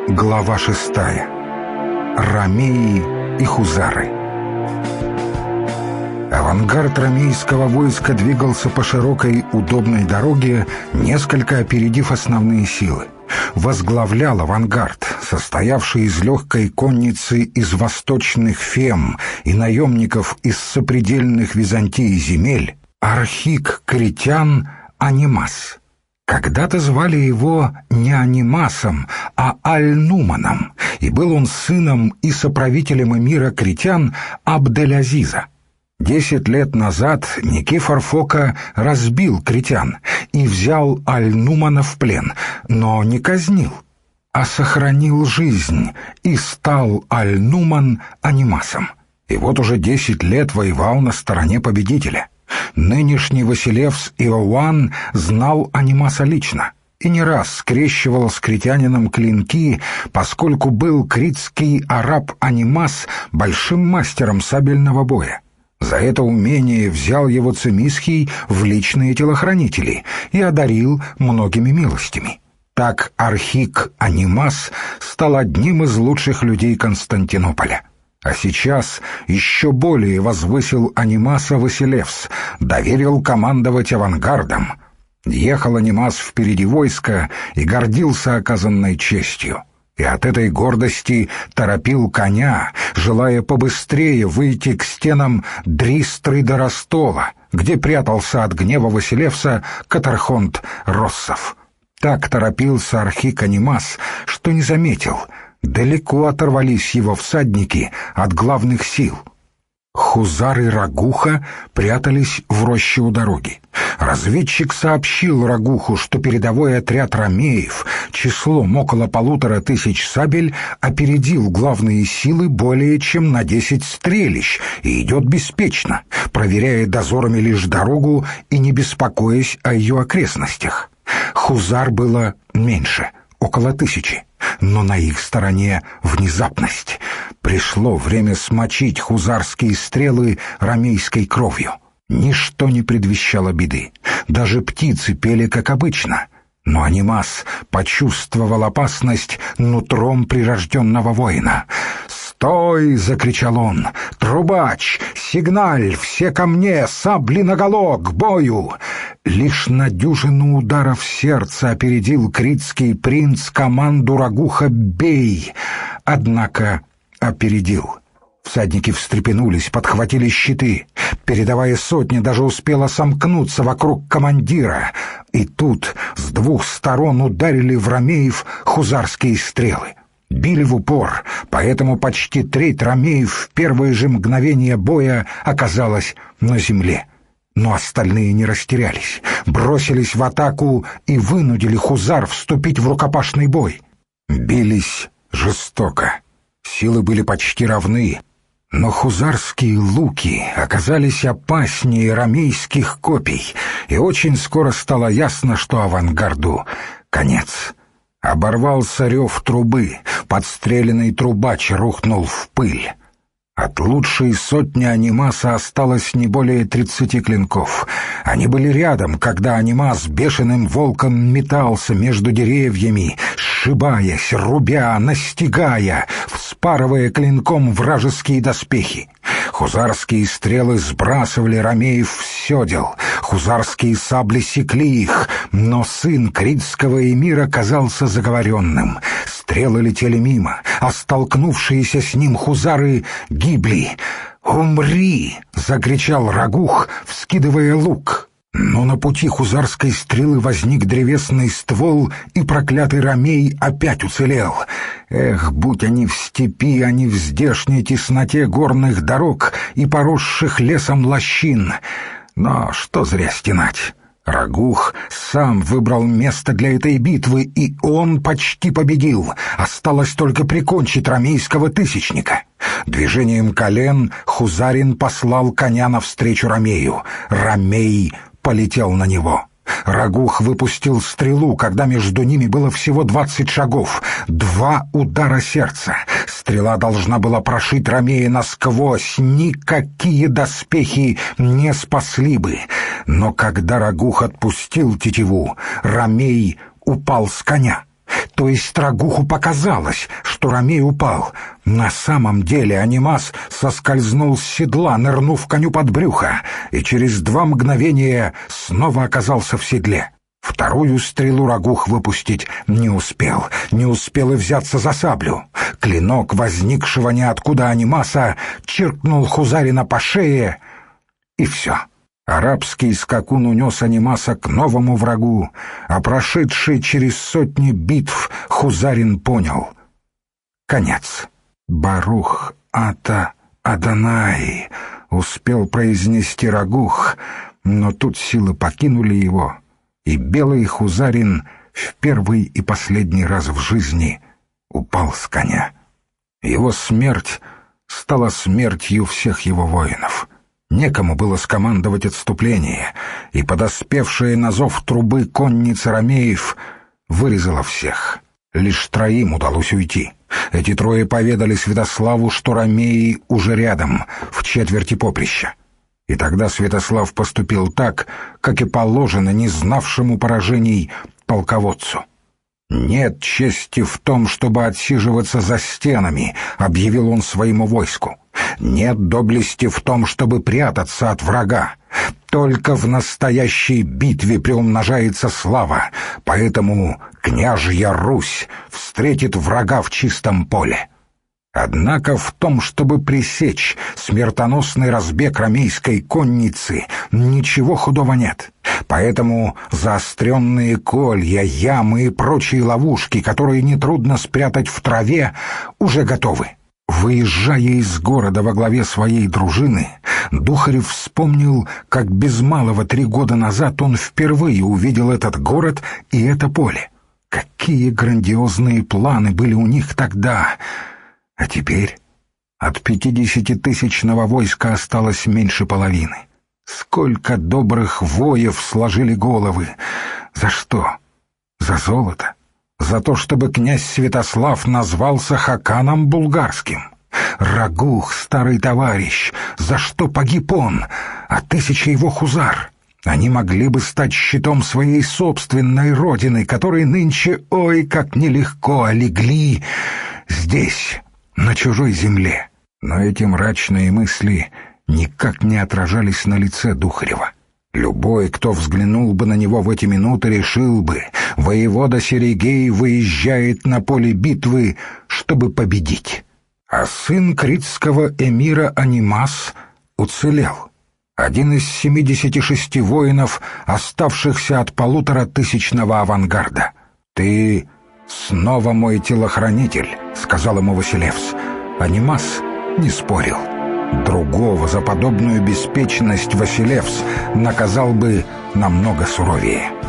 Глава 6. Ромеи и хузары. Авангард ромейского войска двигался по широкой удобной дороге, несколько опередив основные силы. Возглавлял авангард, состоявший из легкой конницы из восточных Фем и наемников из сопредельных Византии земель, архик критян Анимас. Когда-то звали его не Анимасом, а Аль-Нуманом, и был он сыном и соправителем эмира критян Абдель-Азиза. 10 лет назад Никифор Фока разбил критян и взял Аль-Нумана в плен, но не казнил, а сохранил жизнь, и стал Аль-Нуман Анимасом. И вот уже 10 лет воевал на стороне победителя. Нынешний Василевс Иоанн знал Анимаса лично и не раз скрещивал с критянином клинки, поскольку был критский араб Анимас большим мастером сабельного боя. За это умение взял его Цимисхий в личные телохранители и одарил многими милостями. Так архик Анимас стал одним из лучших людей Константинополя. А сейчас еще более возвысил Анимаса Василевс, доверил командовать авангардом. Ехал Анимас впереди войска и гордился оказанной честью. И от этой гордости торопил коня, желая побыстрее выйти к стенам Дристры до Ростола, где прятался от гнева Василевса Катархонт Россов. Так торопился архик Анимас, что не заметил — далеко оторвались его всадники от главных сил. Хузары Рагуха прятались в роще у дороги. Разведчик сообщил Рагуху, что передовой отряд ромеев числом около 1500 сабель опередил главные силы более чем на 10 стрелищ и идет беспечно, проверяя дозорами лишь дорогу и не беспокоясь о ее окрестностях. Хузар было меньше, около 1000. Но на их стороне внезапность. Пришло время смочить хузарские стрелы ромейской кровью. Ничто не предвещало беды. Даже птицы пели, как обычно. Но Анимас почувствовал опасность нутром прирожденного воина. «Стой!» — закричал он. «Трубач! Сигналь! Все ко мне! Сабли наголо! К бою!» Лишь на дюжину ударов сердца опередил критский принц команду Рагуха «Бей!» Однако опередил. Всадники встрепенулись, подхватили щиты. Передовая сотня даже успела сомкнуться вокруг командира. И тут с двух сторон ударили в ромеев хузарские стрелы. Били в упор, поэтому почти треть ромеев в первые же мгновения боя оказалась на земле. Но остальные не растерялись, бросились в атаку и вынудили хузар вступить в рукопашный бой. Бились жестоко. Силы были почти равны, но хузарские луки оказались опаснее ромейских копий, и очень скоро стало ясно, что авангарду конец. Оборвался рев трубы, подстреленный трубач рухнул в пыль. От лучшей сотни Анимаса осталось не более 30 клинков. Они были рядом, когда Анимас бешеным волком метался между деревьями, сшибаясь, рубя, настигая, вспарывая клинком вражеские доспехи. Хузарские стрелы сбрасывали ромеев в седел, хузарские сабли секли их, но сын критского эмира казался заговоренным. Стрелы летели мимо, а столкнувшиеся с ним хузары гибли. «Умри!» — закричал Рагух, вскидывая лук. Но на пути хузарской стрелы возник древесный ствол, и проклятый ромей опять уцелел. Эх, будь они в степи, а не в здешней тесноте горных дорог и поросших лесом лощин. Но что зря стенать. Рагух сам выбрал место для этой битвы, и он почти победил. Осталось только прикончить ромейского тысячника. Движением колен хузарин послал коня навстречу ромею. Ромей полетел на него. Рагух выпустил стрелу, когда между ними было всего 20 шагов. 2 удара сердца. Стрела должна была прошить ромея насквозь. Никакие доспехи не спасли бы. Но когда Рагух отпустил тетиву, ромей упал с коня. То есть Рагуху показалось, что Ромей упал. На самом деле Анимас соскользнул с седла, нырнув коню под брюхо, и через 2 мгновения снова оказался в седле. Вторую стрелу Рагух выпустить не успел и взяться за саблю. Клинок возникшего ниоткуда Анимаса чиркнул Хузарина по шее, и все. Арабский скакун унес Анимаса к новому врагу, а прошедший через сотни битв Хузарин понял — конец. «Барух ата Адонай», — успел произнести Рагух, но тут силы покинули его, и белый Хузарин в первый и последний раз в жизни упал с коня. Его смерть стала смертью всех его воинов. Некому было скомандовать отступление, и подоспевшая на зов трубы конница ромеев вырезала всех. Лишь 3 удалось уйти. Эти 3 поведали Святославу, что ромеи уже рядом, в четверти поприща. И тогда Святослав поступил так, как и положено не знавшему поражений полководцу. «Нет чести в том, чтобы отсиживаться за стенами», — объявил он своему войску. «Нет доблести в том, чтобы прятаться от врага. Только в настоящей битве приумножается слава, поэтому княжья Русь встретит врага в чистом поле». Однако в том, чтобы пресечь смертоносный разбег ромейской конницы, ничего худого нет. Поэтому заостренные колья, ямы и прочие ловушки, которые нетрудно спрятать в траве, уже готовы. Выезжая из города во главе своей дружины, Духарев вспомнил, как без малого 3 года назад он впервые увидел этот город и это поле. Какие грандиозные планы были у них тогда! А теперь от 50-тысячного войска осталось меньше половины. Сколько добрых воев сложили головы! За что? За золото? За то, чтобы князь Святослав назвался Хаканом Булгарским? Рагух, старый товарищ, за что погиб он, а 1000 его хузар? Они могли бы стать щитом своей собственной родины, которой нынче, ой, как нелегко легли здесь, на чужой земле. Но эти мрачные мысли никак не отражались на лице Духарева. Любой, кто взглянул бы на него в эти минуты, решил бы: воевода Серегей выезжает на поле битвы, чтобы победить. А сын критского эмира Анимас уцелел. Один из 76 воинов, оставшихся от 1500-го авангарда. «Ты снова мой телохранитель», — сказал ему Василевс. Анимас не спорил. Другого за подобную беспечность Василевс наказал бы намного суровее.